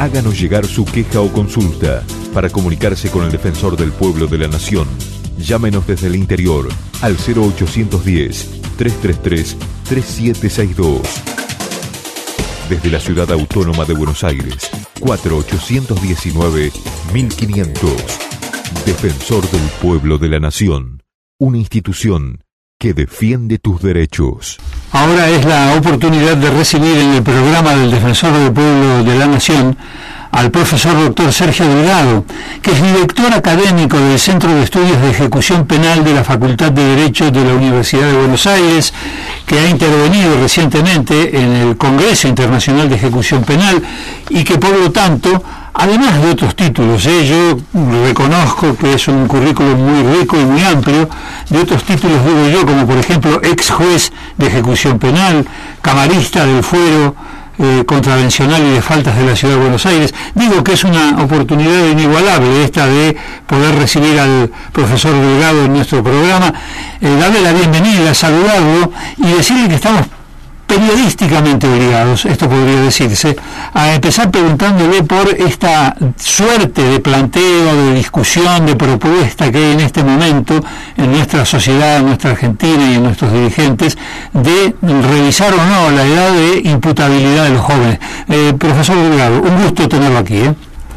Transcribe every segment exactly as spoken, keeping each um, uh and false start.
Háganos llegar su queja o consulta para comunicarse con el Defensor del Pueblo de la Nación. Llámenos desde el interior al cero ochocientos diez, trescientos treinta y tres, treinta y siete sesenta y dos. Desde la Ciudad Autónoma de Buenos Aires, cuatro ochocientos diecinueve, mil quinientos. Defensor del Pueblo de la Nación. Una institución que defiende tus derechos. Ahora es la oportunidad de recibir en el programa del Defensor del Pueblo de la Nación al profesor doctor Sergio Delgado, que es director académico del Centro de Estudios de Ejecución Penal de la Facultad de Derecho de la Universidad de Buenos Aires, que ha intervenido recientemente en el Congreso Internacional de Ejecución Penal y que por lo tanto, además de otros títulos, ¿eh? yo reconozco que es un currículum muy rico y muy amplio, de otros títulos digo yo, como por ejemplo ex juez de ejecución penal, camarista del fuero eh, contravencional y de faltas de la Ciudad de Buenos Aires. Digo que es una oportunidad inigualable esta de poder recibir al profesor Delgado en nuestro programa, eh, darle la bienvenida, saludarlo y decirle que estamos periodísticamente obligados, esto podría decirse, a empezar preguntándole por esta suerte de planteo, de discusión, de propuesta que hay en este momento en nuestra sociedad, en nuestra Argentina y en nuestros dirigentes, de revisar o no la edad de imputabilidad de los jóvenes. Eh, profesor Delgado, un gusto tenerlo aquí. ¿eh?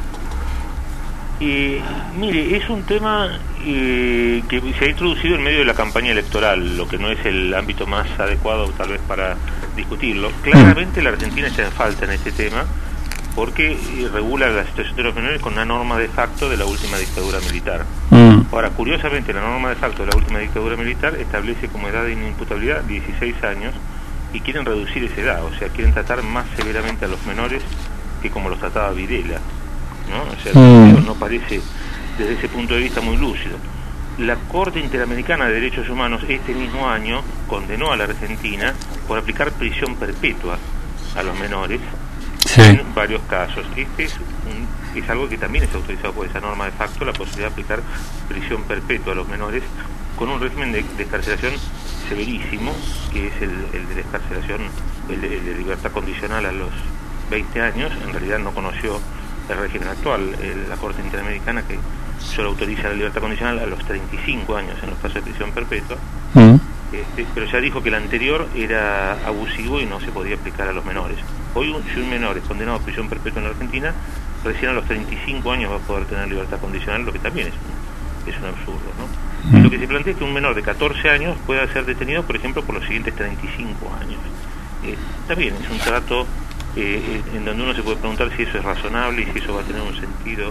Eh, mire, es un tema eh, que se ha introducido en medio de la campaña electoral, lo que no es el ámbito más adecuado tal vez para discutirlo. Claramente la Argentina está en falta en este tema porque eh, regula la situación de los menores con una norma de facto de la última dictadura militar. Mm. Ahora, curiosamente, la norma de facto de la última dictadura militar establece como edad de inimputabilidad dieciséis años y quieren reducir esa edad, o sea, quieren tratar más severamente a los menores que como los trataba Videla, ¿no? O sea, mm. no parece desde ese punto de vista muy lúcido. La Corte Interamericana de Derechos Humanos este mismo año condenó a la Argentina por aplicar prisión perpetua a los menores sí. en varios casos. Este es, un, es algo que también está autorizado por esa norma de facto, la posibilidad de aplicar prisión perpetua a los menores con un régimen de, de excarcelación severísimo, que es el, el de la excarcelación, el de, el de libertad condicional a los veinte años. En realidad no conoció el régimen actual, el, la Corte Interamericana, que solo autoriza la libertad condicional a los treinta y cinco años en los casos de prisión perpetua, mm. este, pero ya dijo que el anterior era abusivo y no se podía aplicar a los menores. Hoy, un, si un menor es condenado a prisión perpetua en la Argentina, recién a los treinta y cinco años va a poder tener libertad condicional, lo que también es un, es un absurdo, ¿no? Mm. Y lo que se plantea es que un menor de catorce años pueda ser detenido, por ejemplo, por los siguientes treinta y cinco años. Eh, también es un trato eh, en donde uno se puede preguntar si eso es razonable y si eso va a tener un sentido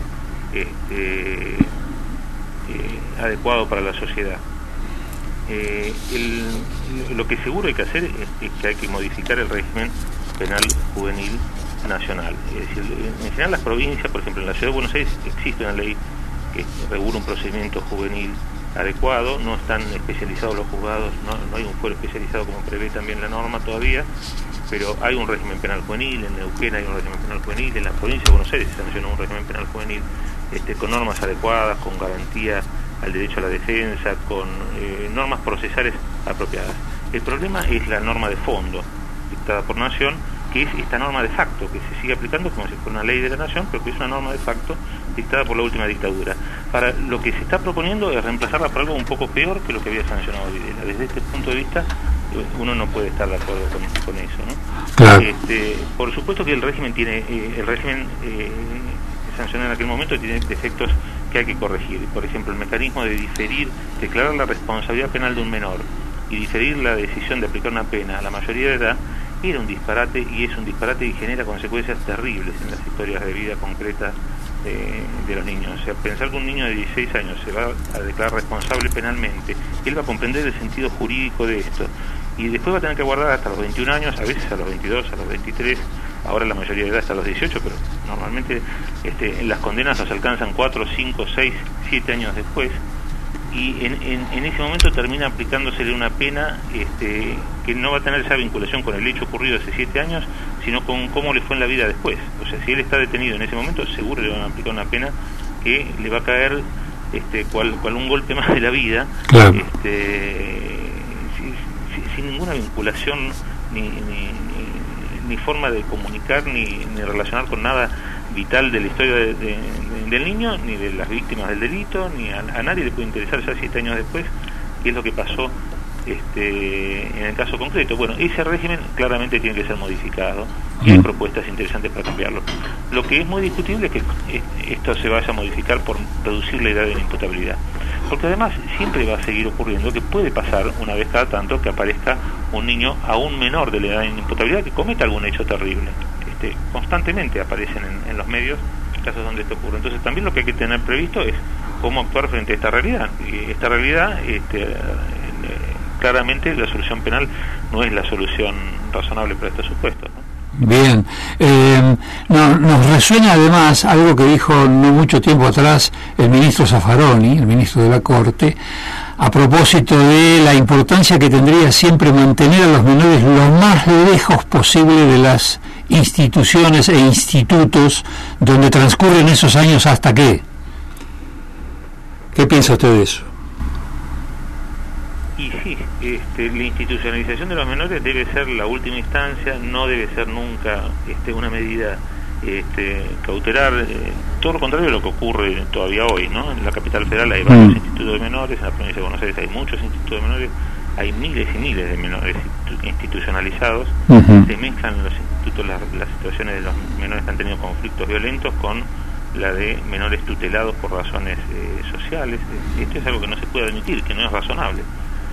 Este, eh, adecuado para la sociedad. Eh, el, lo que seguro hay que hacer es, es que hay que modificar el régimen penal juvenil nacional. Es decir, en general las provincias, por ejemplo en la Ciudad de Buenos Aires existe una ley que regula un procedimiento juvenil adecuado, no están especializados los juzgados, no, no hay un fuero especializado como prevé también la norma todavía, pero hay un régimen penal juvenil, en Neuquén hay un régimen penal juvenil, en la provincia de Buenos Aires se sancionó un régimen penal juvenil este, con normas adecuadas, con garantía al derecho a la defensa, con eh, normas procesales apropiadas. El problema es la norma de fondo dictada por Nación, que es esta norma de facto, que se sigue aplicando como si fuera una ley de la Nación, pero que es una norma de facto dictada por la última dictadura. Para lo que se está proponiendo es reemplazarla por algo un poco peor que lo que había sancionado Videla. Desde este punto de vista, uno no puede estar de acuerdo con, con eso, ¿no? Claro. Este, por supuesto que el régimen tiene, eh, el régimen eh, sancionado en aquel momento tiene defectos que hay que corregir. Por ejemplo, el mecanismo de diferir, declarar la responsabilidad penal de un menor y diferir la decisión de aplicar una pena a la mayoría de edad era un disparate, y es un disparate y genera consecuencias terribles en las historias de vida concretas de, de los niños. O sea, pensar que un niño de dieciséis años se va a declarar responsable penalmente, él va a comprender el sentido jurídico de esto, y después va a tener que aguardar hasta los veintiún años, a veces a los veintidós, a los veintitrés, ahora la mayoría de edad hasta los dieciocho, pero normalmente este, las condenas los alcanzan cuatro, cinco, seis, siete años después, y en, en, en ese momento termina aplicándosele una pena este, que no va a tener esa vinculación con el hecho ocurrido hace siete años, sino con cómo le fue en la vida después. O sea, si él está detenido en ese momento, seguro le van a aplicar una pena que le va a caer este, cual, cual un golpe más de la vida, claro. este, sin, sin, sin ninguna vinculación ni, ni, ni, ni forma de comunicar ni, ni relacionar con nada vital de la historia de, de, de, del niño, ni de las víctimas del delito, ni a, a nadie le puede interesar ya siete años después qué es lo que pasó este, en el caso concreto. Bueno, ese régimen claramente tiene que ser modificado y hay propuestas interesantes para cambiarlo. Lo que es muy discutible es que esto se vaya a modificar por reducir la edad de la imputabilidad, porque además siempre va a seguir ocurriendo que puede pasar una vez cada tanto que aparezca un niño aún menor de la edad de imputabilidad que cometa algún hecho terrible. Este, constantemente aparecen en, en los medios casos donde esto ocurre. Entonces también lo que hay que tener previsto es cómo actuar frente a esta realidad. Y esta realidad, este, eh, claramente la solución penal no es la solución razonable para estos supuestos, ¿no? Bien, eh, no, nos resuena además algo que dijo no mucho tiempo atrás el ministro Zaffaroni, el ministro de la Corte, a propósito de la importancia que tendría siempre mantener a los menores lo más lejos posible de las instituciones e institutos donde transcurren esos años. ¿Hasta qué? ¿Qué piensa usted de eso? Y sí, este, la institucionalización de los menores debe ser la última instancia, no debe ser nunca este, una medida este, cautelar, eh, todo lo contrario de lo que ocurre todavía hoy, ¿no? En la capital federal hay varios mm. institutos de menores, en la provincia de Buenos Aires hay muchos institutos de menores, hay miles y miles de menores institucionalizados, uh-huh. Se mezclan en los institutos las, las situaciones de los menores que han tenido conflictos violentos con la de menores tutelados por razones eh, sociales. Esto es algo que no se puede admitir, que no es razonable.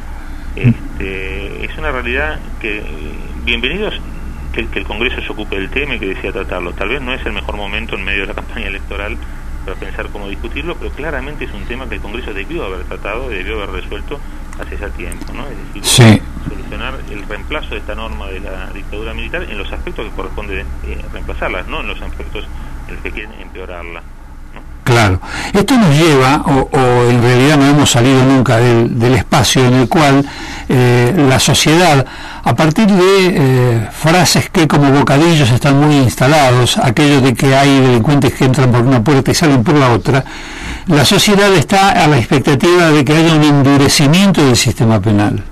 Este, es una realidad que, bienvenidos que, que el Congreso se ocupe del tema y que desea tratarlo. Tal vez no es el mejor momento en medio de la campaña electoral para pensar cómo discutirlo, pero claramente es un tema que el Congreso debió haber tratado y debió haber resuelto hace ya tiempo, ¿no? Es decir, sí. Solucionar el reemplazo de esta norma de la dictadura militar en los aspectos que corresponde eh, reemplazarla, no en los aspectos en los que quieren empeorarla. Claro, esto nos lleva, o, o en realidad no hemos salido nunca del, del espacio en el cual eh, la sociedad, a partir de eh, frases que como bocadillos están muy instalados, aquello de que hay delincuentes que entran por una puerta y salen por la otra, la sociedad está a la expectativa de que haya un endurecimiento del sistema penal.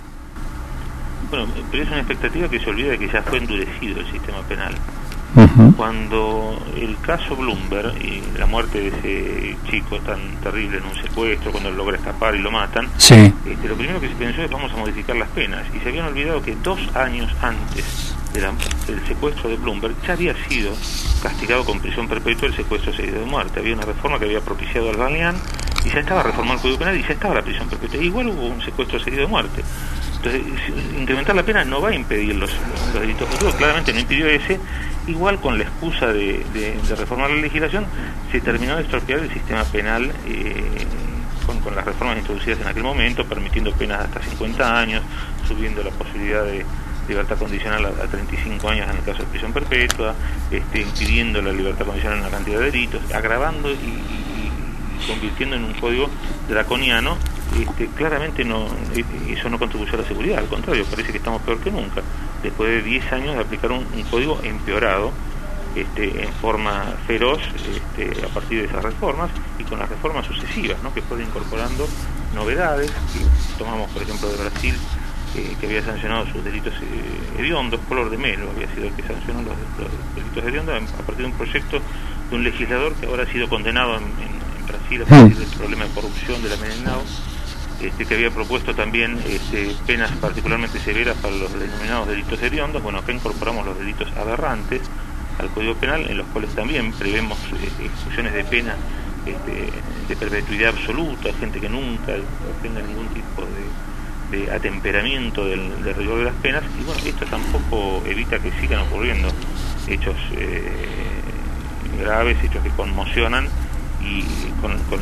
Bueno, pero es una expectativa que se olvida de que ya fue endurecido el sistema penal. Uh-huh. Cuando el caso Bloomberg y la muerte de ese chico tan terrible en un secuestro, cuando él logra escapar y lo matan, sí. este, lo primero que se pensó es vamos a modificar las penas, y se habían olvidado que dos años antes de la, del secuestro de Bloomberg ya había sido castigado con prisión perpetua el secuestro seguido de muerte. Había una reforma que había propiciado al Galeán y ya estaba reformado el Código Penal y ya estaba la prisión perpetua. Igual hubo un secuestro seguido de muerte. Entonces, incrementar la pena no va a impedir los, los delitos futuros, claramente no impidió ese. Igual con la excusa de, de, de reformar la legislación, se terminó de estropear el sistema penal eh, con, con las reformas introducidas en aquel momento, permitiendo penas hasta cincuenta años, subiendo la posibilidad de libertad condicional a, a treinta y cinco años en el caso de prisión perpetua, este, impidiendo la libertad condicional en una cantidad de delitos, agravando y, y, y convirtiendo en un código draconiano. Este, claramente no, eso no contribuyó a la seguridad, al contrario, parece que estamos peor que nunca, después de diez años de aplicar un, un código empeorado este, en forma feroz este, a partir de esas reformas y con las reformas sucesivas, ¿no? Que fueron incorporando novedades. Tomamos por ejemplo de Brasil, eh, que había sancionado sus delitos eh, hediondos. Color de Melo había sido el que sancionó los, los delitos hediondos a partir de un proyecto de un legislador que ahora ha sido condenado en, en, en Brasil a partir del problema de corrupción de la Menemnau. Este, que había propuesto también este, penas particularmente severas para los denominados delitos hediondos. Bueno, acá incorporamos los delitos aberrantes al Código Penal, en los cuales también prevemos eh, exclusiones de pena este, de perpetuidad absoluta, gente que nunca tenga ningún tipo de, de atemperamiento del, del rigor de las penas. Y bueno, esto tampoco evita que sigan ocurriendo hechos eh, graves, hechos que conmocionan y con... con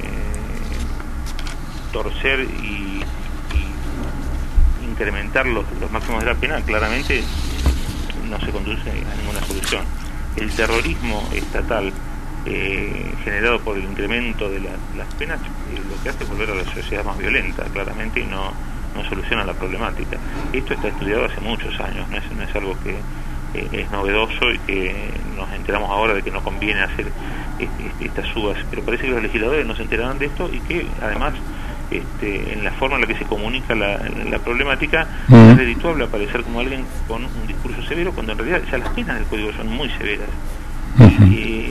torcer y, y incrementar los, los máximos de la pena, claramente no se conduce a ninguna solución. El terrorismo estatal eh, generado por el incremento de la, las penas eh, lo que hace es volver a la sociedad más violenta, claramente, y no, no soluciona la problemática. Esto está estudiado hace muchos años, no es, no es algo que eh, es novedoso y que nos enteramos ahora de que no conviene hacer este, estas subas, pero parece que los legisladores no se enterarán de esto y que además Este, en la forma en la que se comunica la, la problemática, uh-huh. es redituable aparecer como alguien con un discurso severo, cuando en realidad ya las penas del código son muy severas. Uh-huh. Y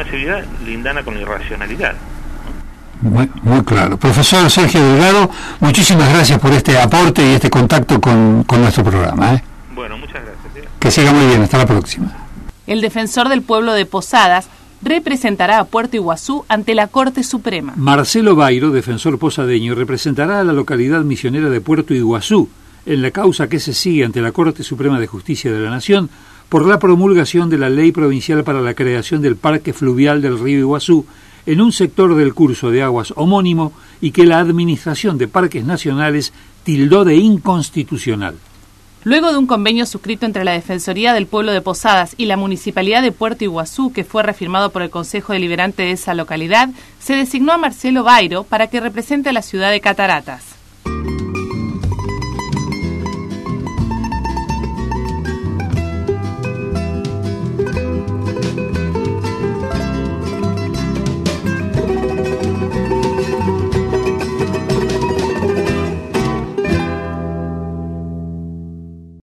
máxima seriedad lindana con la irracionalidad. Muy, muy claro. Profesor Sergio Delgado, muchísimas gracias por este aporte y este contacto con, con nuestro programa. ¿eh? Bueno, muchas gracias. ¿eh? Que siga muy bien, hasta la próxima. El defensor del pueblo de Posadas representará a Puerto Iguazú ante la Corte Suprema. Marcelo Bairo, defensor posadeño, representará a la localidad misionera de Puerto Iguazú en la causa que se sigue ante la Corte Suprema de Justicia de la Nación por la promulgación de la Ley Provincial para la creación del Parque Fluvial del Río Iguazú en un sector del curso de aguas homónimo y que la Administración de Parques Nacionales tildó de inconstitucional. Luego de un convenio suscrito entre la Defensoría del Pueblo de Posadas y la Municipalidad de Puerto Iguazú, que fue reafirmado por el Consejo Deliberante de esa localidad, se designó a Marcelo Bairo para que represente a la ciudad de Cataratas.